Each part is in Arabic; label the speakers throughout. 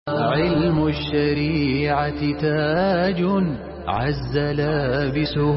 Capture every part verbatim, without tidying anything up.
Speaker 1: علم الشريعة تاج عز لابسه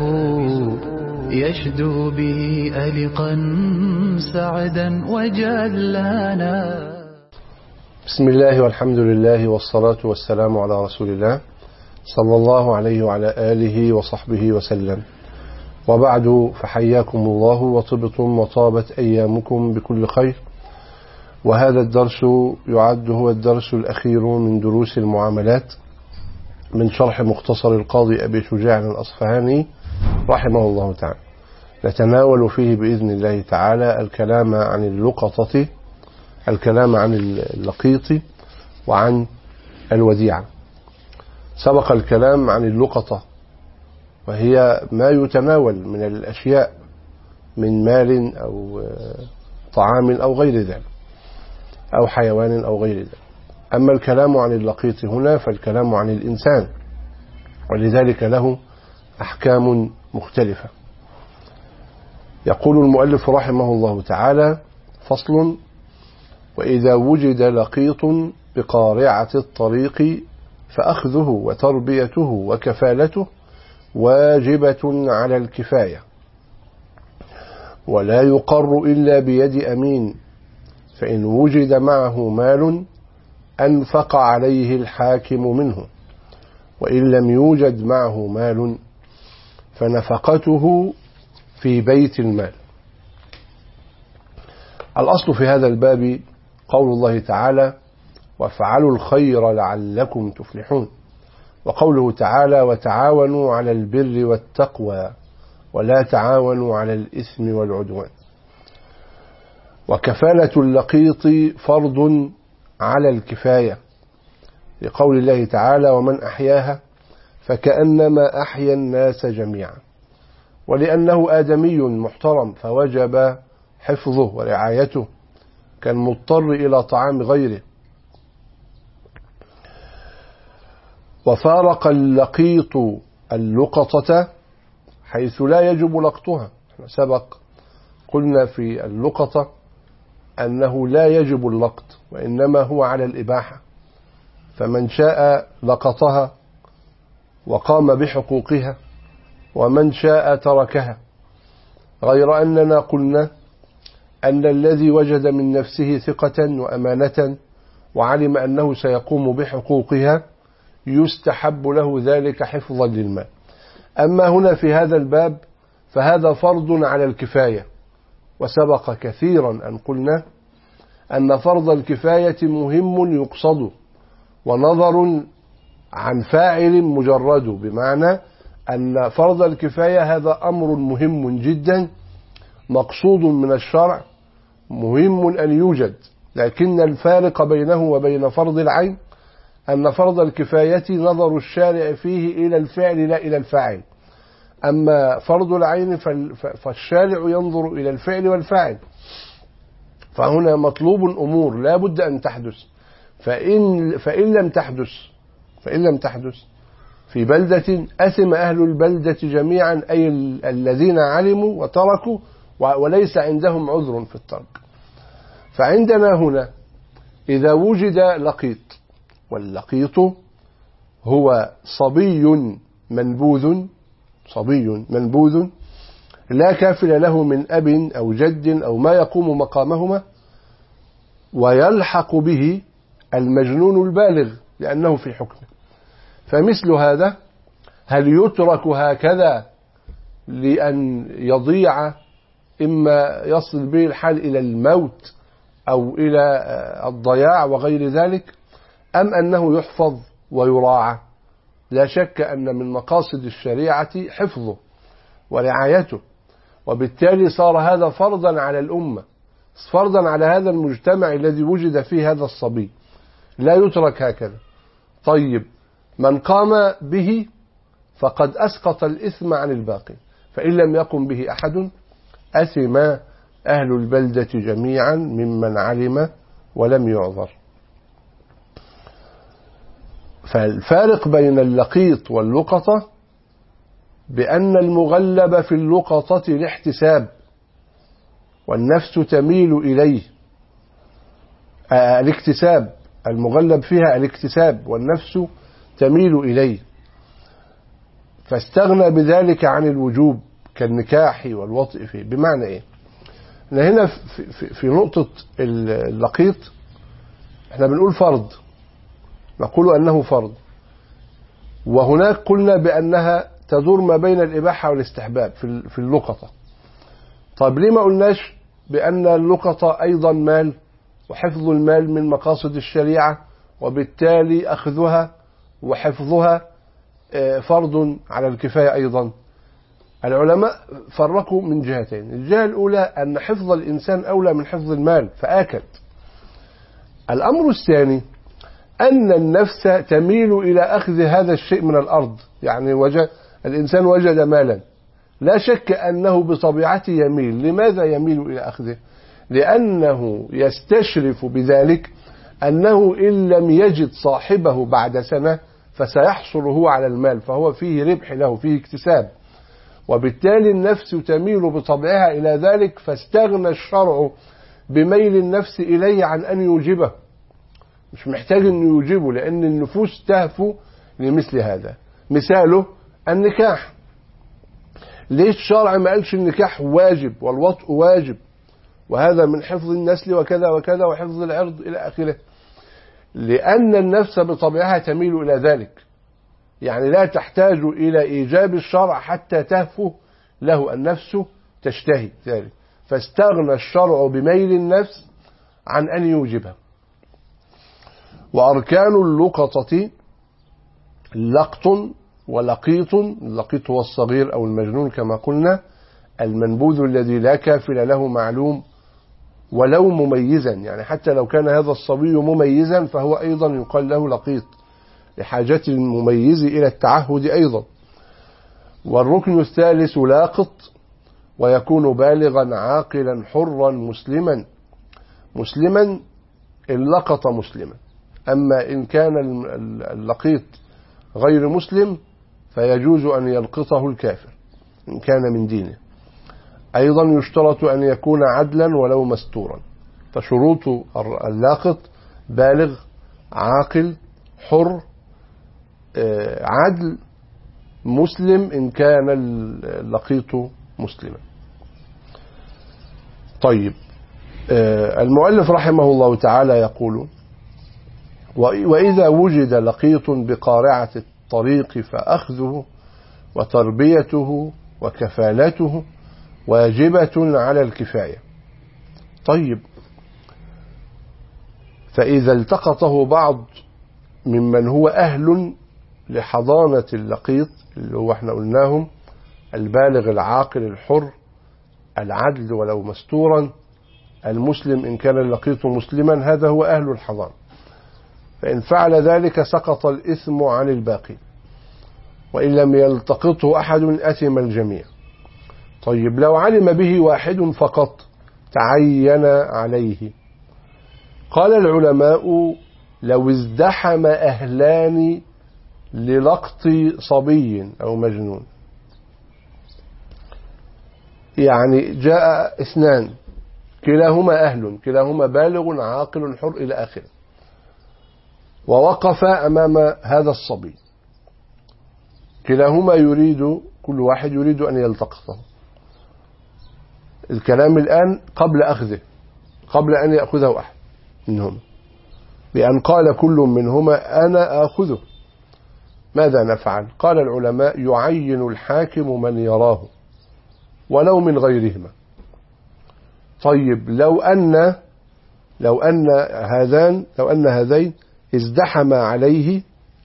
Speaker 1: يشدو به ألقا سعدا وجلانا.
Speaker 2: بسم الله والحمد لله والصلاة والسلام على رسول الله صلى الله عليه وعلى آله وصحبه وسلم، وبعد، فحياكم الله وطبتم وطابت أيامكم بكل خير. وهذا الدرس يعد هو الدرس الأخير من دروس المعاملات من شرح مختصر القاضي أبي شجاع الأصفهاني رحمه الله تعالى. نتناول فيه بإذن الله تعالى الكلام عن اللقطة، الكلام عن اللقيط، وعن الوديعة. سبق الكلام عن اللقطة، وهي ما يتناول من الأشياء من مال أو طعام أو غير ذلك، أو حيوان أو غير ذلك. أما الكلام عن اللقيط هنا فالكلام عن الإنسان، ولذلك له أحكام مختلفة. يقول المؤلف رحمه الله تعالى: فصل: وإذا وجد لقيط بقارعة الطريق فأخذه وتربيته وكفالته واجبة على الكفاية، ولا يقر إلا بيد أمين، فإن وجد معه مال أنفق عليه الحاكم منه، وإن لم يوجد معه مال فنفقته في بيت المال. الأصل في هذا الباب قول الله تعالى: وافعلوا الخير لعلكم تفلحون، وقوله تعالى: وتعاونوا على البر والتقوى ولا تعاونوا على الإثم والعدوان. وكفالة اللقيط فرض على الكفاية، لقول الله تعالى: ومن أحياها فكأنما أحيا الناس جميعا، ولأنه آدمي محترم فوجب حفظه ورعايته كالمضطر إلى طعام غيره. وفارق اللقيط اللقطة حيث لا يجب لقطها. سبق قلنا في اللقطة أنه لا يجب اللقط، وإنما هو على الإباحة، فمن شاء لقطها وقام بحقوقها، ومن شاء تركها. غير أننا قلنا أن الذي وجد من نفسه ثقة وأمانة وعلم أنه سيقوم بحقوقها يستحب له ذلك حفظا للمال. أما هنا في هذا الباب فهذا فرض على الكفاية، وسبق كثيرا أن قلنا أن فرض الكفاية مهم يقصد، ونظر عن فاعل مجرد، بمعنى أن فرض الكفاية هذا أمر مهم جدا مقصود من الشرع، مهم أن يوجد، لكن الفارق بينه وبين فرض العين أن فرض الكفاية نظر الشارع فيه إلى الفعل لا إلى الفاعل، أما فرض العين فالشارع ينظر إلى الفعل والفاعل. فهنا مطلوب أمور لا بد أن تحدث، فإن, فإن لم تحدث فإن لم تحدث في بلدة أثم أهل البلدة جميعا، أي الذين علموا وتركوا وليس عندهم عذر في الترك. فعندنا هنا إذا وجد لقيط، واللقيط هو صبي منبوذ صبي منبوذ لا كافل له من أب أو جد أو ما يقوم مقامهما، ويلحق به المجنون البالغ لأنه في حكمه. فمثل هذا هل يترك هكذا لأن يضيع، إما يصل به الحال إلى الموت أو إلى الضياع وغير ذلك، أم أنه يحفظ ويراعى؟ لا شك أن من مقاصد الشريعة حفظه ورعايته، وبالتالي صار هذا فرضا على الأمة، فرضا على هذا المجتمع الذي وجد فيه هذا الصبي، لا يترك هكذا. طيب، من قام به فقد أسقط الإثم عن الباقي، فإن لم يقم به أحد أثم أهل البلدة جميعا ممن علم ولم يعذر. فالفارق بين اللقيط واللقطة بأن المغلب في اللقطة الاحتساب، والنفس تميل إليه، الاكتساب، المغلب فيها الاكتساب والنفس تميل إليه، فاستغنى بذلك عن الوجوب كالنكاح والوطء فيه. بمعنى إيه؟ احنا هنا في, في, في نقطة اللقيط احنا بنقول فرض، نقول أنه فرض، وهناك قلنا بأنها تدور ما بين الإباحة والاستحباب في اللقطة. طيب ليه ما قلناش بأن اللقطة أيضا مال، وحفظ المال من مقاصد الشريعة، وبالتالي أخذها وحفظها فرض على الكفاية أيضا؟ العلماء فرقوا من جهتين. الجهة الأولى أن حفظ الإنسان أولى من حفظ المال فآكد. الأمر الثاني أن النفس تميل إلى أخذ هذا الشيء من الأرض. يعني وجد الإنسان وجد مالا، لا شك أنه بطبيعته يميل. لماذا يميل إلى أخذه؟ لأنه يستشرف بذلك أنه إن لم يجد صاحبه بعد سنة فسيحصل هو على المال، فهو فيه ربح له، فيه اكتساب، وبالتالي النفس تميل بطبعها إلى ذلك، فاستغنى الشرع بميل النفس إليه عن أن يوجبه. مش محتاج أن يوجبه، لأن النفوس تهفو لمثل هذا. مثاله النكاح. ليه الشرع ما قالش النكاح واجب والوطء واجب، وهذا من حفظ النسل وكذا وكذا وحفظ العرض إلى آخره؟ لأن النفس بطبعها تميل إلى ذلك، يعني لا تحتاج إلى إيجاب الشرع حتى تهفو له، النفس تشتهي ذلك، فاستغنى الشرع بميل النفس عن أن يوجبها. وأركان اللقطة لقط ولقيط. اللقيط هو الصغير أو المجنون كما قلنا، المنبوذ الذي لا كافل له معلوم ولو مميزا، يعني حتى لو كان هذا الصبي مميزا فهو أيضا يقال له لقيط لحاجة المميز إلى التعهد أيضا. والركن الثالث لاقط، ويكون بالغا عاقلا حرا مسلما. مسلما اللقط مسلما، أما إن كان اللقيط غير مسلم فيجوز أن يلقطه الكافر إن كان من دينه. أيضا يشترط أن يكون عدلا ولو مستورا. فشروط اللاقط بالغ عاقل حر عدل مسلم إن كان اللقيط مسلما. طيب، المؤلف رحمه الله تعالى يقول: وإذا وجد لقيط بقارعة الطريق فأخذه وتربيته وكفالته واجبة على الكفاية. طيب، فإذا التقطه بعض ممن هو أهل لحضانة اللقيط، اللي هو احنا قلناهم البالغ العاقل الحر العدل ولو مستورا المسلم إن كان اللقيط مسلما، هذا هو أهل الحضانة، فإن فعل ذلك سقط الإثم عن الباقي، وإن لم يلتقطه أحد أثم الجميع. طيب، لو علم به واحد فقط تعين عليه. قال العلماء: لو ازدحم أهلان للقط صبي أو مجنون، يعني جاء اثنان كلاهما أهل، كلاهما بالغ عاقل حر إلى آخره، ووقف أمام هذا الصبي، كلاهما يريد، كل واحد يريد أن يلتقطه. الكلام الآن قبل أخذه، قبل أن يأخذه أحد منهما، بأن قال كل منهما أنا آخذه. ماذا نفعل؟ قال العلماء: يعين الحاكم من يراه ولو من غيرهما. طيب، لو أن لو أن هذان لو أن هذين ازدحما عليه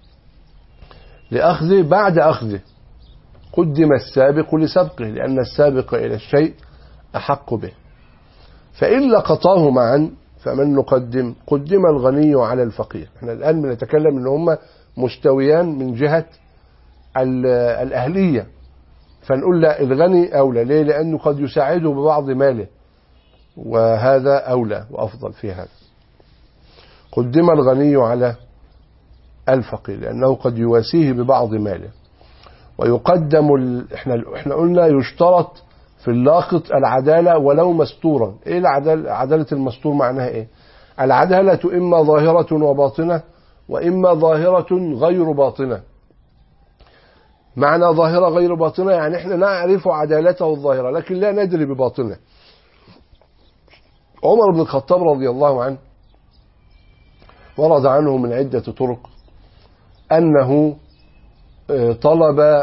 Speaker 2: لأخذه، بعد أخذه قدم السابق لسبقه، لأن السابق إلى الشيء أحق به. فإن لقطاه معا فمن نقدم؟ قدم الغني على الفقير. احنا الآن بنتكلم ان هم مستويان من جهة الأهلية، فنقول لا، الغني أولى. ليه؟ لأنه قد يساعده ببعض ماله، وهذا أولى وأفضل في هذا. قدم الغني على الفقير لأنه قد يواسيه ببعض ماله. ويقدم ال... احنا احنا قلنا يشترط في اللاقط العدالة ولو مستورا. ايه العدالة؟ عدالة المستور معناها ايه؟ العدالة إما ظاهرة وباطنة وإما ظاهرة غير باطنة. معنى ظاهرة غير باطنة يعني احنا نعرف عدالته الظاهرة لكن لا ندري بباطنه. عمر بن الخطاب رضي الله عنه ورد عنه من عدة طرق أنه طلب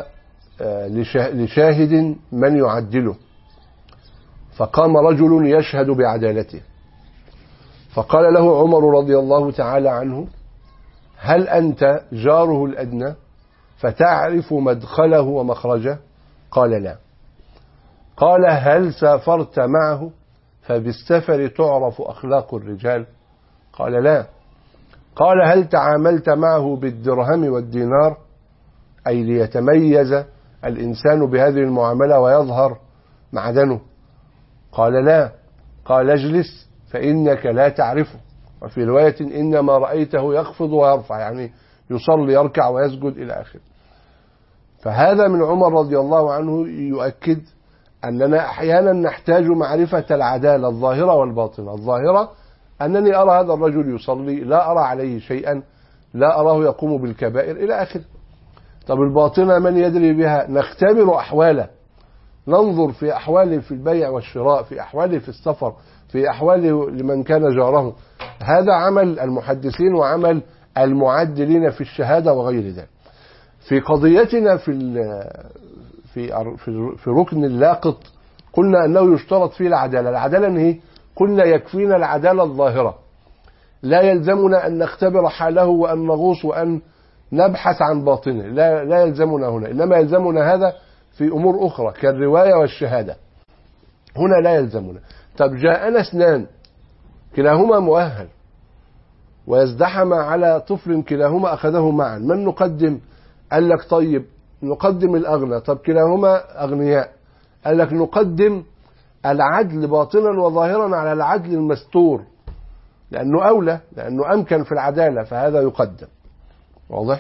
Speaker 2: لشاهد من يعدله، فقام رجل يشهد بعدالته، فقال له عمر رضي الله تعالى عنه: هل أنت جاره الأدنى فتعرف مدخله ومخرجه؟ قال: لا. قال: هل سافرت معه فبالسفر تعرف أخلاق الرجال؟ قال: لا. قال: هل تعاملت معه بالدرهم والدينار، أي ليتميز الإنسان بهذه المعاملة ويظهر معدنه؟ قال: لا. قال: اجلس فإنك لا تعرفه. وفي رواية: إنما رأيته يخفض ويرفع، يعني يصلي يركع ويسجد إلى آخره. فهذا من عمر رضي الله عنه يؤكد أننا أحيانا نحتاج معرفة العدالة الظاهرة والباطنة. الظاهرة أنني أرى هذا الرجل يصلي، لا أرى عليه شيئا، لا أراه يقوم بالكبائر إلى آخره. طب الباطنة من يدري بها؟ نختبر أحواله، ننظر في أحواله في البيع والشراء، في أحواله في السفر، في أحواله لمن كان جاره. هذا عمل المحدثين وعمل المعدلين في الشهادة وغير ذلك. في قضيتنا في في في ركن اللاقط قلنا أنه يشترط فيه العدالة. العدالة هي قلنا يكفينا العدالة الظاهرة، لا يلزمنا أن نختبر حاله وأن نغوص وأن نبحث عن باطنه، لا, لا يلزمنا هنا، إنما يلزمنا هذا في أمور أخرى كالرواية والشهادة. هنا لا يلزمنا. طب جاءنا اثنان كلاهما مؤهل ويزدحم على طفل كلاهما أخذه معا، من نقدم؟ قال لك طيب نقدم الأغنى. طب كلاهما أغنياء، قال لك نقدم العدل باطنا وظاهرا على العدل المستور، لأنه أولى، لأنه أمكن في العدالة، فهذا يقدم. واضح؟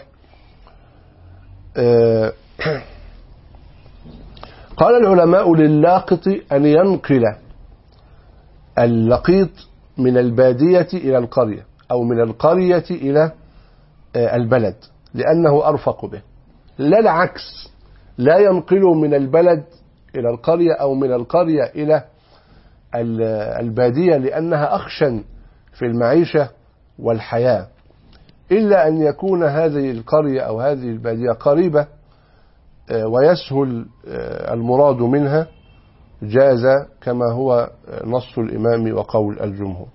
Speaker 2: آه قال العلماء: للاقط أن ينقل اللقيط من البادية إلى القرية أو من القرية إلى آه البلد لأنه أرفق به، لا العكس، لا ينقل من البلد إلى القرية أو من القرية إلى البادية لأنها أخشن في المعيشة والحياة، إلا أن يكون هذه القرية أو هذه البادية قريبة ويسهل المراد منها، جاز كما هو نص الإمام وقول الجمهور.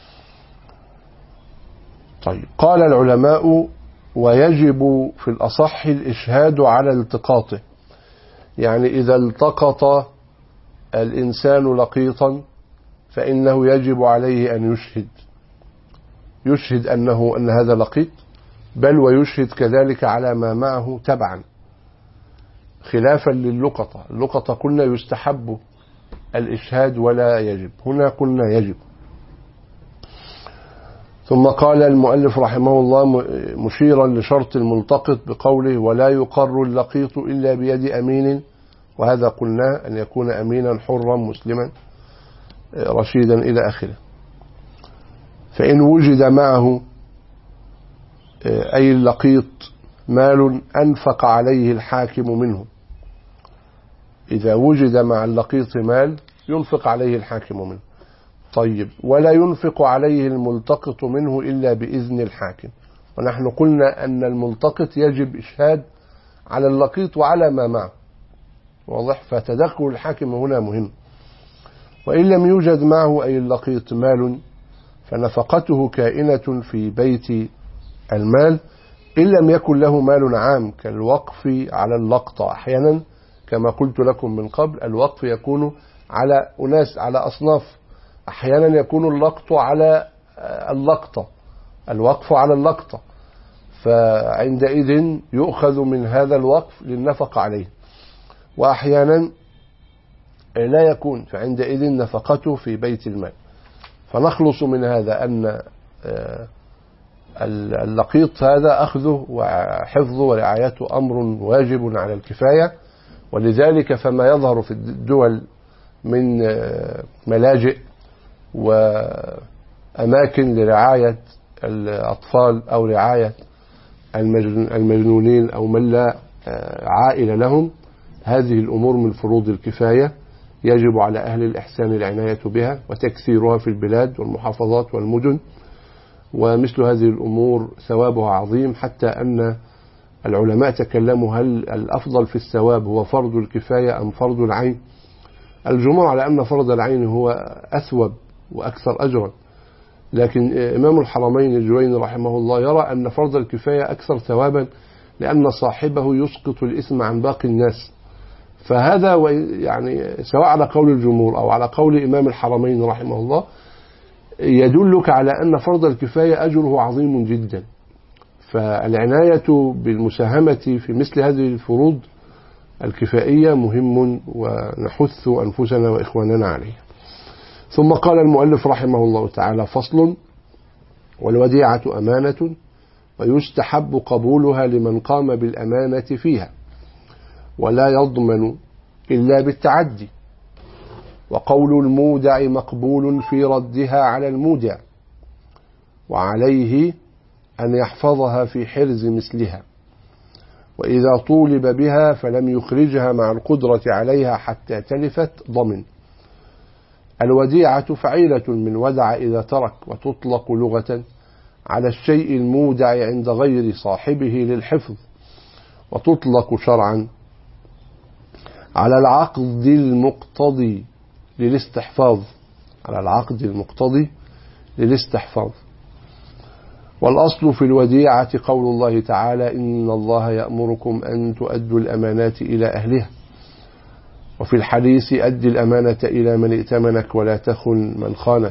Speaker 2: طيب، قال العلماء: ويجب في الأصح الإشهاد على التقاطه، يعني إذا التقط الإنسان لقيطا فإنه يجب عليه أن يشهد يشهد أنه أن هذا لقيط، بل ويشهد كذلك على ما معه تبعا، خلافا للقطة. اللقطة قلنا يستحب الإشهاد ولا يجب، هنا قلنا يجب. ثم قال المؤلف رحمه الله مشيرا لشرط الملتقط بقوله: ولا يقر اللقيط إلا بيد أمين، وهذا قلنا أن يكون أمينا حرا مسلما رشيدا إلى آخره. فإن وجد معه أي اللقيط مال أنفق عليه الحاكم منه، إذا وجد مع اللقيط مال ينفق عليه الحاكم منه. طيب، ولا ينفق عليه الملتقط منه إلا بإذن الحاكم، ونحن قلنا أن الملتقط يجب إشهاد على اللقيط وعلى ما معه. واضح؟ فتدخل الحاكم هنا مهم. وإن لم يوجد معه أي اللقيط مال فنفقته كائنة في بيت المال، إن لم يكن له مال عام كالوقف على اللقطة. أحيانا كما قلت لكم من قبل الوقف يكون على أناس، على أصناف، أحيانا يكون اللقط على اللقطة، الوقف على اللقطة، فعندئذ يؤخذ من هذا الوقف للنفق عليه، وأحيانا لا يكون، فعندئذ نفقته في بيت المال. فنخلص من هذا أن اللقيط هذا أخذه وحفظه ورعايته أمر واجب على الكفاية، ولذلك فما يظهر في الدول من ملاجئ أماكن لرعاية الأطفال أو رعاية المجنونين أو من لا عائلة لهم. هذه الأمور من فروض الكفاية يجب على أهل الإحسان العناية بها وتكثيرها في البلاد والمحافظات والمدن، ومثل هذه الأمور ثوابها عظيم، حتى أن العلماء تكلموا هل الأفضل في الثواب هو فرض الكفاية أم فرض العين. الجمهور على أن فرض العين هو أثوب وأكثر أجرا، لكن إمام الحرمين الجويني رحمه الله يرى أن فرض الكفاية أكثر ثوابا، لأن صاحبه يسقط الإثم عن باقي الناس. فهذا يعني سواء على قول الجمهور أو على قول إمام الحرمين رحمه الله يدلك على أن فرض الكفاية أجره عظيم جدا. فالعناية بالمساهمة في مثل هذه الفروض الكفائية مهم، ونحث أنفسنا وإخواننا عليه. ثم قال المؤلف رحمه الله تعالى: فصل: والوديعة أمانة ويستحب قبولها لمن قام بالأمانة فيها، ولا يضمن إلا بالتعدي، وقول المودع مقبول في ردها على المودع، وعليه أن يحفظها في حرز مثلها، وإذا طولب بها فلم يخرجها مع القدرة عليها حتى تلفت ضمن. الوديعة فعيلة من ودع إذا ترك، وتطلق لغة على الشيء المودع عند غير صاحبه للحفظ، وتطلق شرعا على العقد المقتضي للاستحفاظ على العقد المقتضي للاستحفاظ. والأصل في الوديعة قول الله تعالى: إن الله يأمركم أن تؤدوا الأمانات إلى أهلها. وفي الحديث: أد الأمانة إلى من ائتمنك ولا تخن من خانك.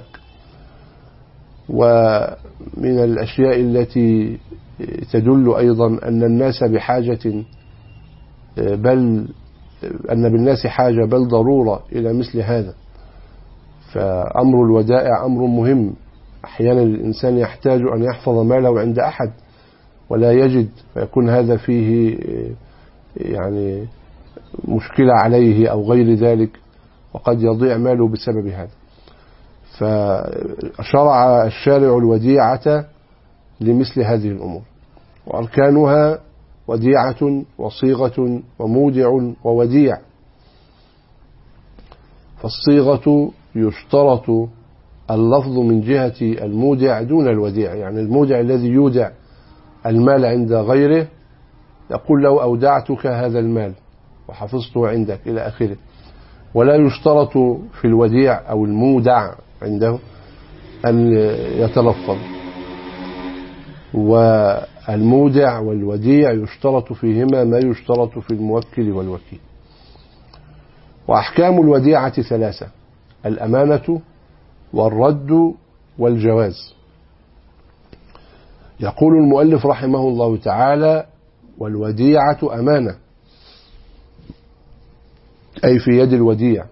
Speaker 2: ومن الأشياء التي تدل أيضا أن الناس بحاجة، بل أن بالناس حاجة بل ضرورة إلى مثل هذا. فأمر الودائع أمر مهم. أحيانا الإنسان يحتاج أن يحفظ ماله عند أحد ولا يجد، فيكون هذا فيه يعني مشكلة عليه أو غير ذلك، وقد يضيع ماله بسبب هذا. فشرع الشارع الوديعة لمثل هذه الأمور، وأركانها وديعة وصيغة ومودع ووديع. فالصيغة يشترط اللفظ من جهة المودع دون الوديع، يعني المودع الذي يودع المال عند غيره يقول له: أودعتك هذا المال وحفظته عندك إلى آخره. ولا يشترط في الوديع أو المودع عنده أن يتلفظ. والمودع والوديع يشترط فيهما ما يشترط في الموكل والوكيل. وأحكام الوديعة ثلاثة: الأمانة والرد والجواز. يقول المؤلف رحمه الله تعالى: والوديعة أمانة، أي في يد الوديع.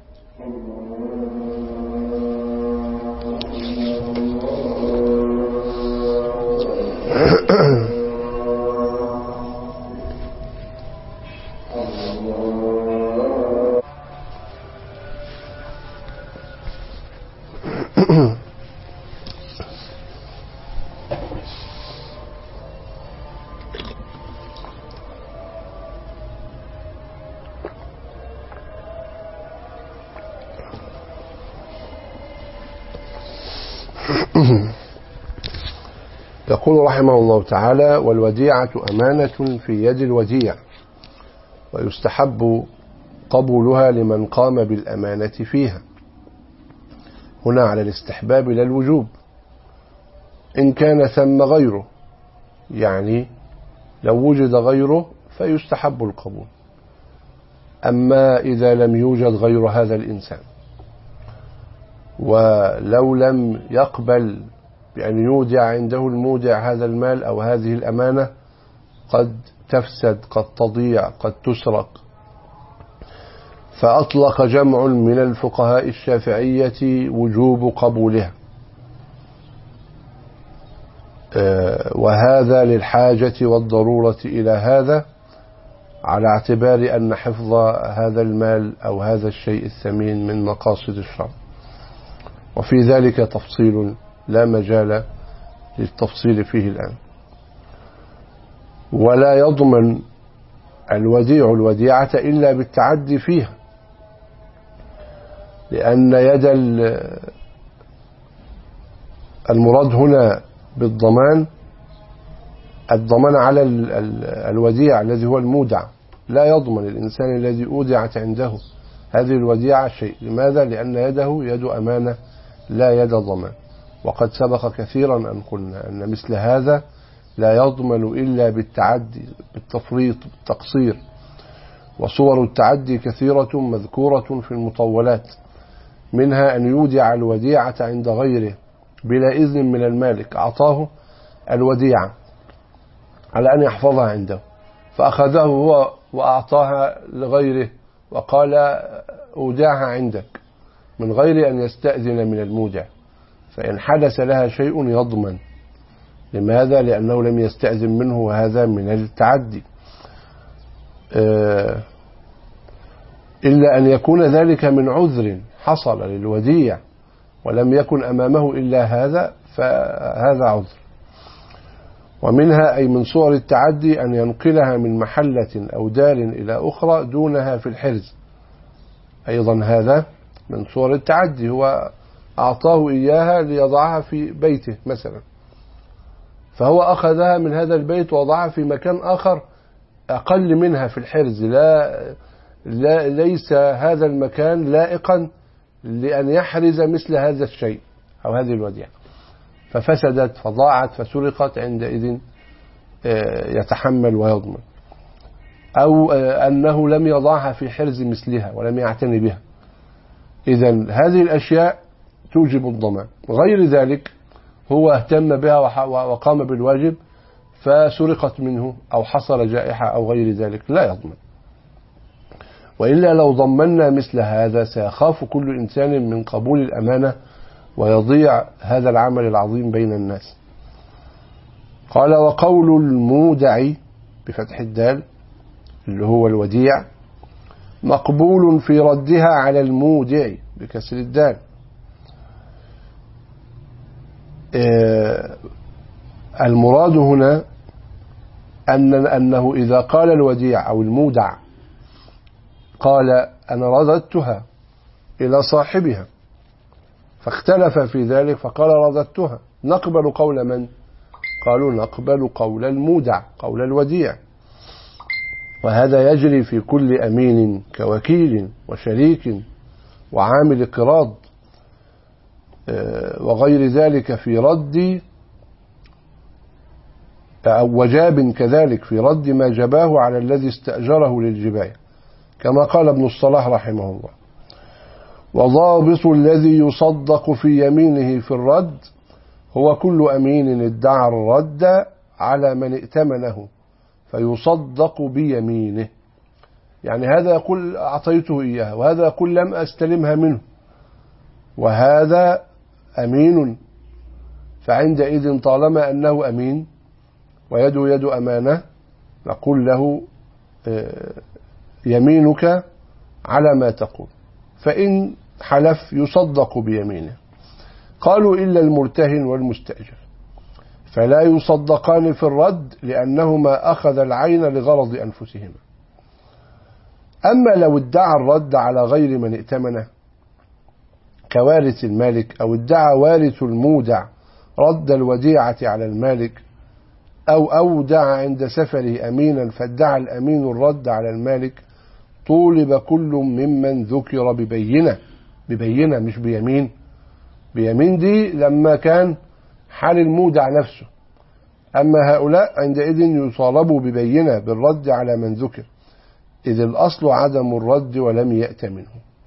Speaker 2: يقول رحمه الله تعالى: والوديعة أمانة في يد الوديع، ويستحب قبولها لمن قام بالأمانة فيها. هنا على الاستحباب لا الوجوب، إن كان ثم غيره، يعني لو وجد غيره فيستحب القبول. أما إذا لم يوجد غير هذا الإنسان، ولو لم يقبل بأن يودع عنده المودع هذا المال أو هذه الأمانة، قد تفسد، قد تضيع، قد تسرق. فأطلق جمع من الفقهاء الشافعية وجوب قبولها، وهذا للحاجة والضرورة إلى هذا، على اعتبار أن حفظ هذا المال أو هذا الشيء الثمين من مقاصد الشرع. وفي ذلك تفصيل لا مجال للتفصيل فيه الآن. ولا يضمن الوديع الوديعة إلا بالتعدي فيها، لأن يد المراد هنا بالضمان الضمان على الوديع الذي هو المودع. لا يضمن الإنسان الذي أودعت عنده هذه الوديعة شيء. لماذا؟ لأن يده يد أمانة لا يد ضمان. وقد سبق كثيرا أن قلنا أن مثل هذا لا يضمن إلا بالتعدي، بالتفريط، بالتقصير. وصور التعدي كثيرة مذكورة في المطولات، منها أن يودع الوديعة عند غيره بلا إذن من المالك، أعطاه الوديعة على أن يحفظها عنده، فأخذه هو وأعطاها لغيره وقال أودعها عندك من غير أن يستأذن من المودع، فإن حدث لها شيء يضمن. لماذا؟ لأنه لم يستأذن منه، وهذا من التعدي. إلا أن يكون ذلك من عذر حصل للوديع ولم يكن أمامه إلا هذا، فهذا عذر. ومنها أي من صور التعدي أن ينقلها من محلة أو دار إلى أخرى دونها في الحرز، أيضا هذا من صور التعدي. هو أعطاه إياها ليضعها في بيته مثلا، فهو أخذها من هذا البيت ووضعها في مكان آخر أقل منها في الحرز، لا, لا ليس هذا المكان لائقا لأن يحرز مثل هذا الشيء أو هذه الوديعة، ففسدت فضاعت فسرقت، عندئذ يتحمل ويضمن. أو أنه لم يضعها في حرز مثلها ولم يعتني بها، إذن هذه الأشياء توجب الضمان. غير ذلك هو اهتم بها وقام بالواجب فسرقت منه أو حصل جائحة أو غير ذلك، لا يضمن. وإلا لو ضمننا مثل هذا سيخاف كل إنسان من قبول الأمانة ويضيع هذا العمل العظيم بين الناس. قال: وقول المودع بفتح الدال اللي هو الوديع مقبول في ردها على المودع بكسر الدال. المراد هنا أن أنه إذا قال الوديع أو المودع قال أنا رددتها إلى صاحبها فاختلف في ذلك فقال رددتها، نقبل قول من؟ قالوا نقبل قول المودع، قول الوديع. وهذا يجري في كل أمين كوكيل وشريك وعامل قراض وغير ذلك في رد أو وجاب كذلك في رد ما جباه على الذي استأجره للجباية، كما قال ابن الصلاح رحمه الله: وضابط الذي يصدق في يمينه في الرد هو كل أمين ادعى الرد على من ائتمنه فيصدق بيمينه. يعني هذا يقول أعطيته إياها، وهذا يقول لم أستلمها منه، وهذا أمين، فعندئذ طالما أنه أمين ويده يد أمانة نقول له يمينك على ما تقول، فإن حلف يصدق بيمينه. قالوا إلا المرتهن والمستأجر فلا يصدقان في الرد لأنهما أخذ العين لغرض أنفسهما. أما لو ادعى الرد على غير من ائتمنه كوارث المالك، أو ادعى وارث المودع رد الوديعة على المالك، أو أودع عند سفره أمينا فادعى الأمين الرد على المالك، طولب كل ممن ذكر ببينة. ببينة مش بيمين، بيمين دي لما كان حال المودع نفسه، أما هؤلاء عندئذ يطالبوا ببينة بالرد على من ذكر، إذ الأصل عدم الرد ولم يأت منه.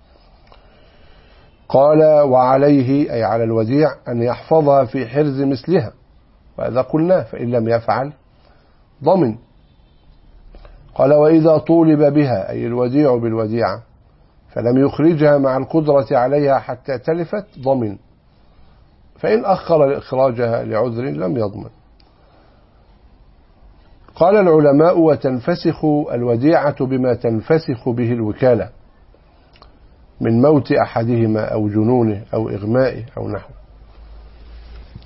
Speaker 2: قال: وعليه أي على الوديع أن يحفظها في حرز مثلها، وهذا قلناه، فإن لم يفعل ضمن. قال: وإذا طولب بها أي الوديع بالوديعة فلم يخرجها مع القدرة عليها حتى تلفت ضمن، فإن أخر إخراجها لعذر لم يضمن. قال العلماء: وتنفسخ الوديعة بما تنفسخ به الوكالة من موت أحدهما أو جنونه أو إغمائه أو نحوه.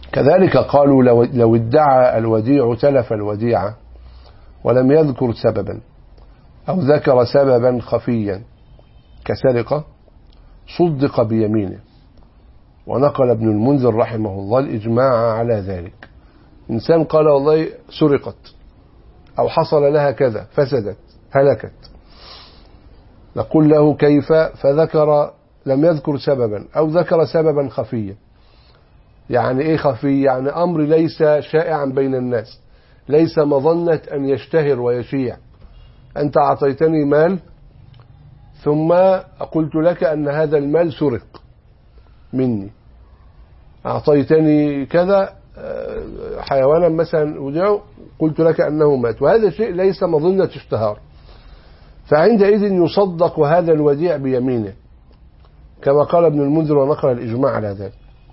Speaker 2: كذلك قالوا لو, لو ادعى الوديع تلف الوديعة ولم يذكر سببا أو ذكر سببا خفيا كسرقة صدق بيمينه. ونقل ابن المنذر رحمه الله الإجماع على ذلك. إنسان قال والله سرقت أو حصل لها كذا فسدت هلكت، نقول له كيف؟ فذكر لم يذكر سببا أو ذكر سببا خفيا. يعني إيه خفي؟ يعني أمر ليس شائعا بين الناس، ليس مظنة أن يشتهر ويشيع. أنت أعطيتني مال ثم قلت لك أن هذا المال سرق مني، أعطيتني كذا حيوانا مثلا ودعه قلت لك أنه مات، وهذا شيء ليس مظنة اشتهار، فعندئذ يصدق هذا الوديع بيمينه كما قال ابن المنذر ونقل الإجماع على ذلك.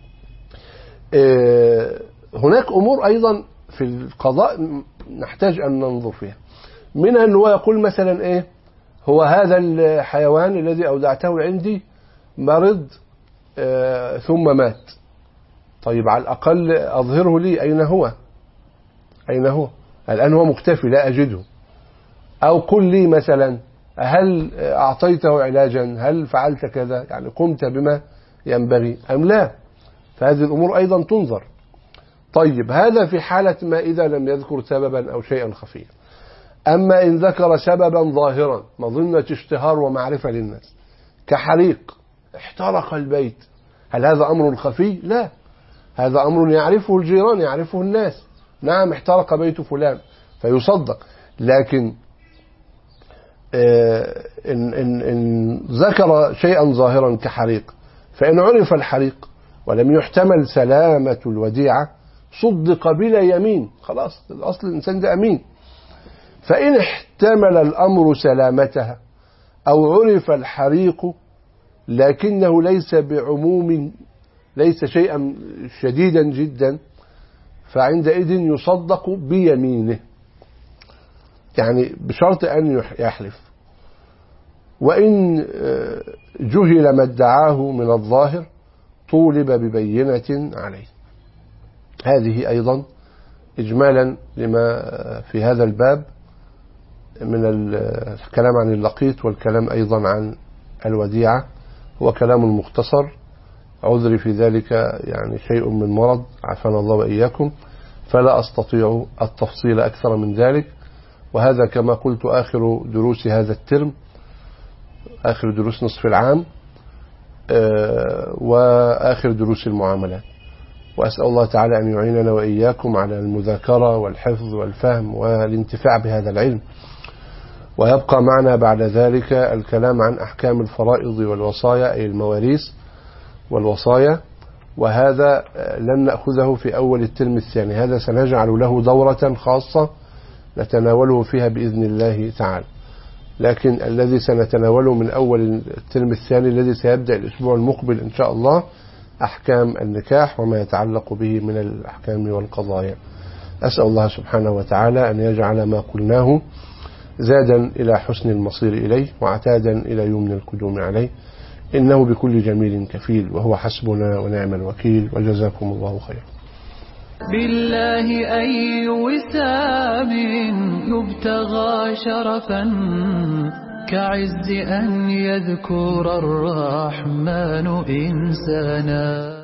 Speaker 2: هناك أمور أيضا في القضاء نحتاج أن ننظر فيها، منها أنه هو يقول مثلا إيه، هو هذا الحيوان الذي أودعته عندي مرض ثم مات، طيب على الأقل أظهره لي أين هو أين هو الآن هو مختفي لا أجده، أو قل لي مثلا هل أعطيته علاجا، هل فعلت كذا، يعني قمت بما ينبغي أم لا. فهذه الأمور أيضا تنظر. طيب هذا في حالة ما إذا لم يذكر سببا أو شيئا خفيا. أما إن ذكر سببا ظاهرا مظنة اشتهار ومعرفة للناس كحريق احترق البيت، هل هذا أمر خفي؟ لا، هذا أمر يعرفه الجيران يعرفه الناس، نعم احترق بيت فلان فيصدق. لكن إن, إن, إن ذكر شيئا ظاهرا كحريق، فإن عرف الحريق ولم يحتمل سلامة الوديعة صدق بلا يمين، خلاص الأصل الإنسان ده أمين. فإن احتمل الأمر سلامتها أو عرف الحريق لكنه ليس بعموم، ليس شيئا شديدا جدا، فعندئذ يصدق بيمينه، يعني بشرط أن يحلف. وإن جهل ما ادعاه من الظاهر طولب ببينة عليه. هذه أيضا إجمالا لما في هذا الباب من الكلام عن اللقيط والكلام أيضا عن الوديعة، هو كلام مختصر، عذري في ذلك يعني شيء من مرض عافانا الله وإياكم، فلا أستطيع التفصيل أكثر من ذلك. وهذا كما قلت آخر دروس هذا الترم، آخر دروس نصف العام وآخر دروس المعاملات. وأسأل الله تعالى أن يعيننا وإياكم على المذاكرة والحفظ والفهم والانتفاع بهذا العلم. ويبقى معنا بعد ذلك الكلام عن أحكام الفرائض والوصايا، أي المواريث والوصايا، وهذا لن نأخذه في أول الترم الثاني، هذا سنجعل له دورة خاصة نتناوله فيها بإذن الله تعالى. لكن الذي سنتناوله من أول الترم الثاني الذي سيبدأ الأسبوع المقبل إن شاء الله أحكام النكاح وما يتعلق به من الأحكام والقضايا. أسأل الله سبحانه وتعالى أن يجعل ما قلناه زادا إلى حسن المصير إليه وعتادا إلى يمن القدوم عليه، إنه بكل جميل كفيل، وهو حسبنا ونعم الوكيل، وجزاكم الله خيرا.
Speaker 1: بالله أي وسام يبتغى شرفا كعز أن يذكر الرحمن إنسانا.